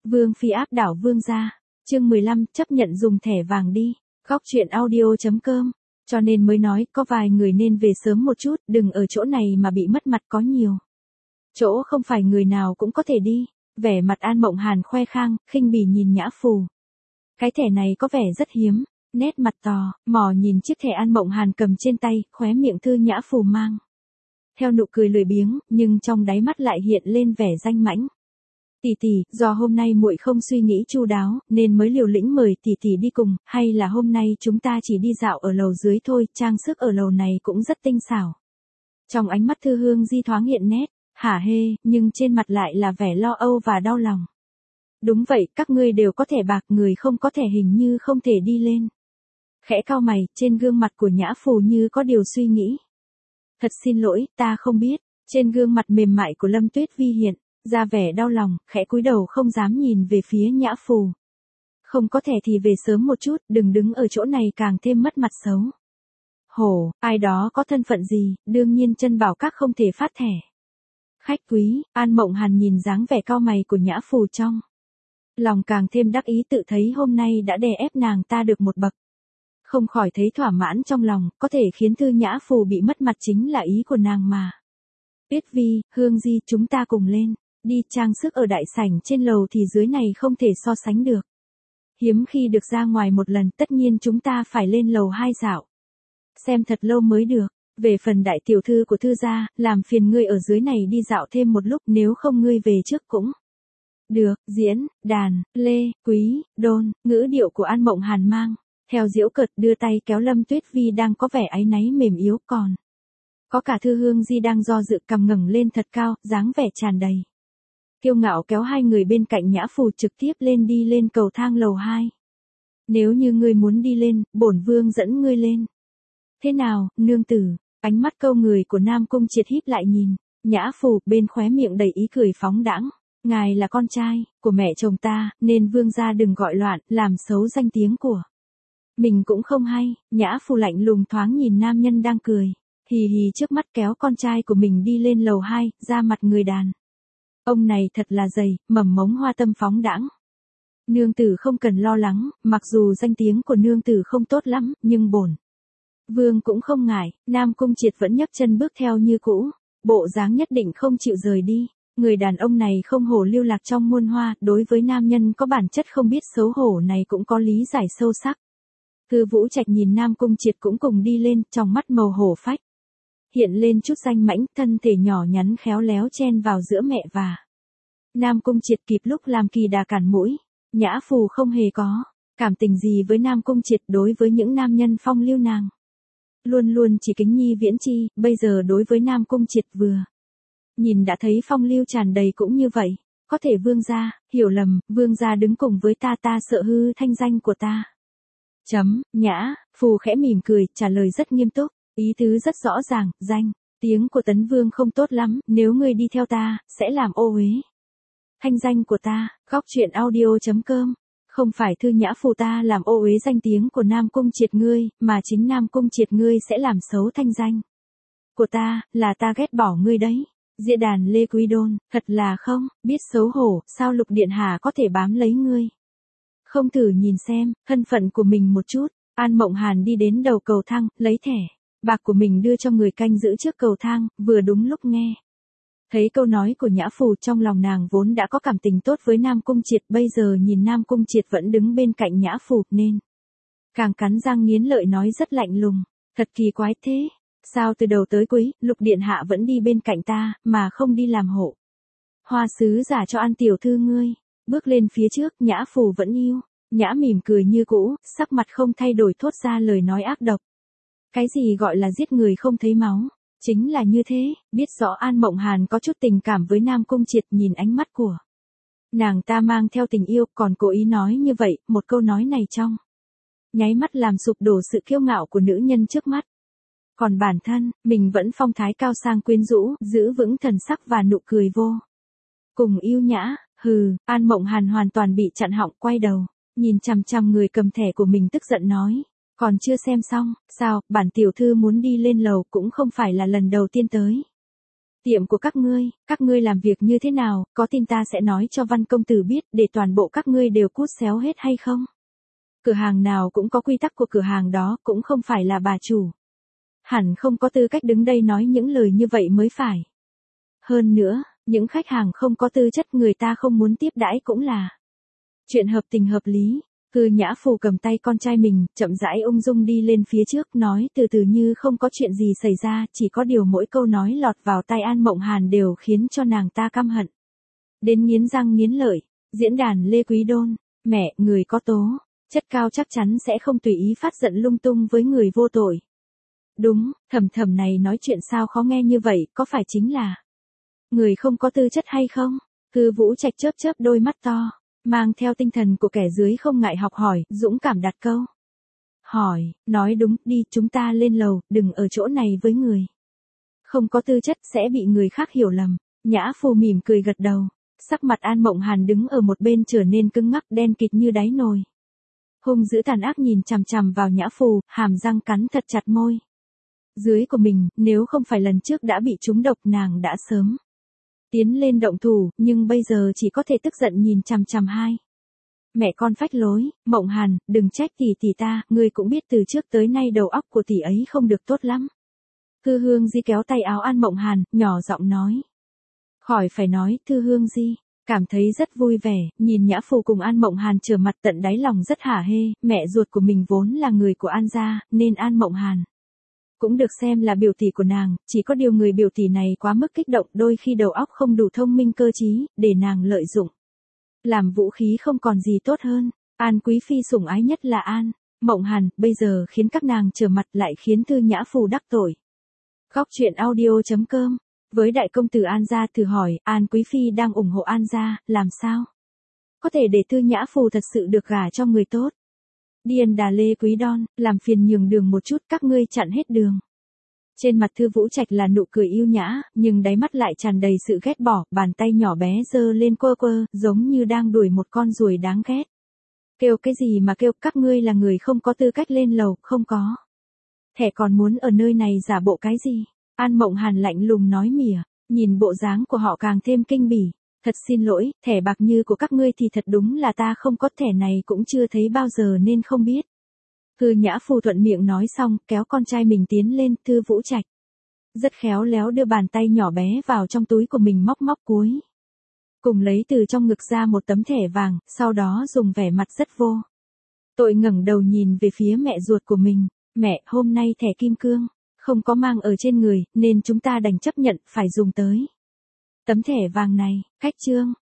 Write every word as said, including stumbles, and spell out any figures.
Vương phi áp đảo vương gia. Chương mười lăm, chấp nhận dùng thẻ vàng đi. Góc truyện audio chấm com. Cho nên mới nói có vài người nên về sớm một chút, đừng ở chỗ này mà bị mất mặt có nhiều. Chỗ không phải người nào cũng có thể đi. Vẻ mặt An Mộng Hàn khoe khang, khinh bỉ nhìn Nhã Phù. Cái thẻ này có vẻ rất hiếm. Nét mặt tò, mò nhìn chiếc thẻ An Mộng Hàn cầm trên tay, khóe miệng Thư Nhã Phù mang theo nụ cười lười biếng, nhưng trong đáy mắt lại hiện lên vẻ danh mãnh. Tỷ tỷ, do hôm nay muội không suy nghĩ chu đáo, nên mới liều lĩnh mời tỷ tỷ đi cùng, hay là hôm nay chúng ta chỉ đi dạo ở lầu dưới thôi, trang sức ở lầu này cũng rất tinh xảo. Trong ánh mắt Thư Hương Di thoáng hiện nét hả hê, nhưng trên mặt lại là vẻ lo âu và đau lòng. Đúng vậy, các ngươi đều có thẻ bạc, người không có thẻ hình như không thể đi lên. Khẽ cau mày, trên gương mặt của Nhã Phù như có điều suy nghĩ. Thật xin lỗi, ta không biết. Trên gương mặt mềm mại của Lâm Tuyết Vi hiện ra vẻ đau lòng, khẽ cúi đầu không dám nhìn về phía Nhã Phù. Không có thẻ thì về sớm một chút, đừng đứng ở chỗ này càng thêm mất mặt xấu. Hổ, ai đó có thân phận gì, đương nhiên Chân Bảo Các không thể phát thẻ. Khách quý, An Mộng Hàn nhìn dáng vẻ cau mày của Nhã Phù trong lòng càng thêm đắc ý, tự thấy hôm nay đã đè ép nàng ta được một bậc. Không khỏi thấy thỏa mãn trong lòng, có thể khiến Thư Nhã Phù bị mất mặt chính là ý của nàng mà. Tuyết Vi, Hương Di, chúng ta cùng lên. Đi, trang sức ở đại sảnh trên lầu thì dưới này không thể so sánh được. Hiếm khi được ra ngoài một lần, tất nhiên chúng ta phải lên lầu hai dạo. Xem thật lâu mới được. Về phần đại tiểu thư của Thư gia, làm phiền ngươi ở dưới này đi dạo thêm một lúc, nếu không ngươi về trước cũng được. Diễn, đàn, lê, quý, đôn, ngữ điệu của An Mộng Hàn mang theo giễu cợt, đưa tay kéo Lâm Tuyết Vi đang có vẻ áy náy mềm yếu, còn có cả Thư Hương Di đang do dự, cằm ngẩng lên thật cao, dáng vẻ tràn đầy kiêu ngạo, kéo hai người bên cạnh Nhã Phù trực tiếp lên đi lên cầu thang lầu hai. Nếu như ngươi muốn đi lên, bổn vương dẫn ngươi lên. Thế nào, nương tử? Ánh mắt câu người của Nam Cung Triệt híp lại nhìn Nhã Phù, bên khóe miệng đầy ý cười phóng đãng. Ngài là con trai của mẹ chồng ta, nên vương gia đừng gọi loạn, làm xấu danh tiếng của mình cũng không hay. Nhã Phù lạnh lùng thoáng nhìn nam nhân đang cười hì hì trước mắt, kéo con trai của mình đi lên lầu hai, ra mặt người đàn ông này thật là dày, mầm mống hoa tâm phóng đãng. Nương tử không cần lo lắng, mặc dù danh tiếng của nương tử không tốt lắm, nhưng bổn vương cũng không ngại. Nam Cung Triệt vẫn nhấc chân bước theo như cũ, bộ dáng nhất định không chịu rời đi. Người đàn ông này không hổ lưu lạc trong muôn hoa, đối với nam nhân có bản chất không biết xấu hổ này cũng có lý giải sâu sắc. Thư Vũ Trạch nhìn Nam Cung Triệt cũng cùng đi lên, trong mắt màu hổ phách hiện lên chút danh mãnh, thân thể nhỏ nhắn khéo léo chen vào giữa mẹ và Nam Cung Triệt, kịp lúc làm kỳ đà cản mũi. Nhã Phù không hề có cảm tình gì với Nam Cung Triệt, đối với những nam nhân phong lưu nàng luôn luôn chỉ kính nhi viễn chi, bây giờ đối với Nam Cung Triệt vừa nhìn đã thấy phong lưu tràn đầy. Cũng như vậy, có thể vương gia hiểu lầm, vương gia đứng cùng với ta, ta sợ hư thanh danh của ta. Chấm. Nhã Phù khẽ mỉm cười, trả lời rất nghiêm túc, ý tứ rất rõ ràng, danh tiếng của Tấn Vương không tốt lắm, nếu ngươi đi theo ta, sẽ làm ô uế thanh danh của ta. Góc truyện audio chấm com. Không phải Thư Nhã Phù ta làm ô uế danh tiếng của Nam Cung Triệt ngươi, mà chính Nam Cung Triệt ngươi sẽ làm xấu thanh danh của ta, là ta ghét bỏ ngươi đấy. Diễn đàn Lê Quý Đôn, thật là không biết xấu hổ, sao Lục Điện Hạ có thể bám lấy ngươi? Không thử nhìn xem thân phận của mình một chút. An Mộng Hàn đi đến đầu cầu thang, lấy thẻ bạc của mình đưa cho người canh giữ trước cầu thang, vừa đúng lúc nghe thấy câu nói của Nhã Phù, trong lòng nàng vốn đã có cảm tình tốt với Nam Cung Triệt, bây giờ nhìn Nam Cung Triệt vẫn đứng bên cạnh Nhã Phù, nên càng cắn răng nghiến lợi nói rất lạnh lùng, thật kỳ quái thế, sao từ đầu tới cuối, Lục Điện Hạ vẫn đi bên cạnh ta, mà không đi làm hộ hoa sứ giả cho An tiểu thư ngươi? Bước lên phía trước, Nhã Phù vẫn yêu nhã mỉm cười như cũ, sắc mặt không thay đổi, thốt ra lời nói ác độc. Cái gì gọi là giết người không thấy máu? Chính là như thế. Biết rõ An Mộng Hàn có chút tình cảm với Nam Cung Triệt, nhìn ánh mắt của nàng ta mang theo tình yêu, còn cố ý nói như vậy, một câu nói này trong nháy mắt làm sụp đổ sự kiêu ngạo của nữ nhân trước mắt. Còn bản thân, mình vẫn phong thái cao sang quyến rũ, giữ vững thần sắc và nụ cười vô cùng yêu nhã. Hừ. An Mộng Hàn hoàn toàn bị chặn họng, quay đầu nhìn chằm chằm người cầm thẻ của mình, tức giận nói, còn chưa xem xong sao? Bản tiểu thư muốn đi lên lầu, cũng không phải là lần đầu tiên tới Tiệm của các ngươi, các ngươi làm việc như thế nào, có tin ta sẽ nói cho Văn công tử biết để toàn bộ các ngươi đều cút xéo hết hay không? Cửa hàng nào cũng có quy tắc của cửa hàng đó, cũng không phải là bà chủ. Hẳn không có tư cách đứng đây nói những lời như vậy mới phải. Hơn nữa, những khách hàng không có tư chất người ta không muốn tiếp đãi cũng là chuyện hợp tình hợp lý. Cư Nhã Phù cầm tay con trai mình, chậm rãi ung dung đi lên phía trước, nói từ từ như không có chuyện gì xảy ra, chỉ có điều mỗi câu nói lọt vào tai An Mộng Hàn đều khiến cho nàng ta căm hận. Đến nghiến răng nghiến lợi, diễn đàn Lê Quý Đôn, mẹ, người có tố, chất cao chắc chắn sẽ không tùy ý phát giận lung tung với người vô tội. Đúng, Thầm Thầm này nói chuyện sao khó nghe như vậy, có phải chính là người không có tư chất hay không? Cư Vũ Trạch chớp chớp đôi mắt to, mang theo tinh thần của kẻ dưới không ngại học hỏi, dũng cảm đặt câu. Hỏi, nói đúng, đi, chúng ta lên lầu, đừng ở chỗ này với người không có tư chất sẽ bị người khác hiểu lầm. Nhã Phù mỉm cười gật đầu, sắc mặt An Mộng Hàn đứng ở một bên trở nên cứng ngắc đen kịt như đáy nồi. Hung dữ tàn ác nhìn chằm chằm vào Nhã Phù, hàm răng cắn thật chặt môi dưới của mình, nếu không phải lần trước đã bị trúng độc nàng đã sớm tiến lên động thủ, nhưng bây giờ chỉ có thể tức giận nhìn chằm chằm hai mẹ con phách lối. Mộng Hàn, đừng trách tỷ tỷ ta, ngươi cũng biết từ trước tới nay đầu óc của tỷ ấy không được tốt lắm. Thư Hương Di kéo tay áo An Mộng Hàn, nhỏ giọng nói. Khỏi phải nói, Thư Hương Di cảm thấy rất vui vẻ, nhìn Nhã Phù cùng An Mộng Hàn trở mặt tận đáy lòng rất hả hê, mẹ ruột của mình vốn là người của An gia, nên An Mộng Hàn cũng được xem là biểu tỷ của nàng, chỉ có điều người biểu tỷ này quá mức kích động, đôi khi đầu óc không đủ thông minh cơ trí, để nàng lợi dụng làm vũ khí không còn gì tốt hơn. An Quý Phi sủng ái nhất là An Mộng Hàn, bây giờ khiến các nàng trở mặt lại khiến Thư Nhã Phù đắc tội. Góc truyện audio chấm com. Với đại công tử An gia thử hỏi, An Quý Phi đang ủng hộ An gia, làm sao có thể để Thư Nhã Phù thật sự được gả cho người tốt? Điền đà Lê Quý Đon, làm phiền nhường đường một chút, các ngươi chặn hết đường. Trên mặt Thư Vũ Trạch là nụ cười yêu nhã, nhưng đáy mắt lại tràn đầy sự ghét bỏ, bàn tay nhỏ bé giơ lên quơ quơ, giống như đang đuổi một con ruồi đáng ghét. Kêu cái gì mà kêu, các ngươi là người không có tư cách lên lầu, không có thẻ còn muốn ở nơi này giả bộ cái gì? An Mộng Hàn lạnh lùng nói mỉa, nhìn bộ dáng của họ càng thêm kinh bỉ. Thật xin lỗi, thẻ bạc như của các ngươi thì thật đúng là ta không có, thẻ này cũng chưa thấy bao giờ nên không biết. Cư Nhã Phù thuận miệng nói xong, kéo con trai mình tiến lên. Thư Vũ Trạch rất khéo léo đưa bàn tay nhỏ bé vào trong túi của mình, móc móc cuối cùng lấy từ trong ngực ra một tấm thẻ vàng, sau đó dùng vẻ mặt rất vô tội ngẩng đầu nhìn về phía mẹ ruột của mình. Mẹ, hôm nay thẻ kim cương không có mang ở trên người, nên chúng ta đành chấp nhận phải dùng tới tấm thẻ vàng này. Khách trương,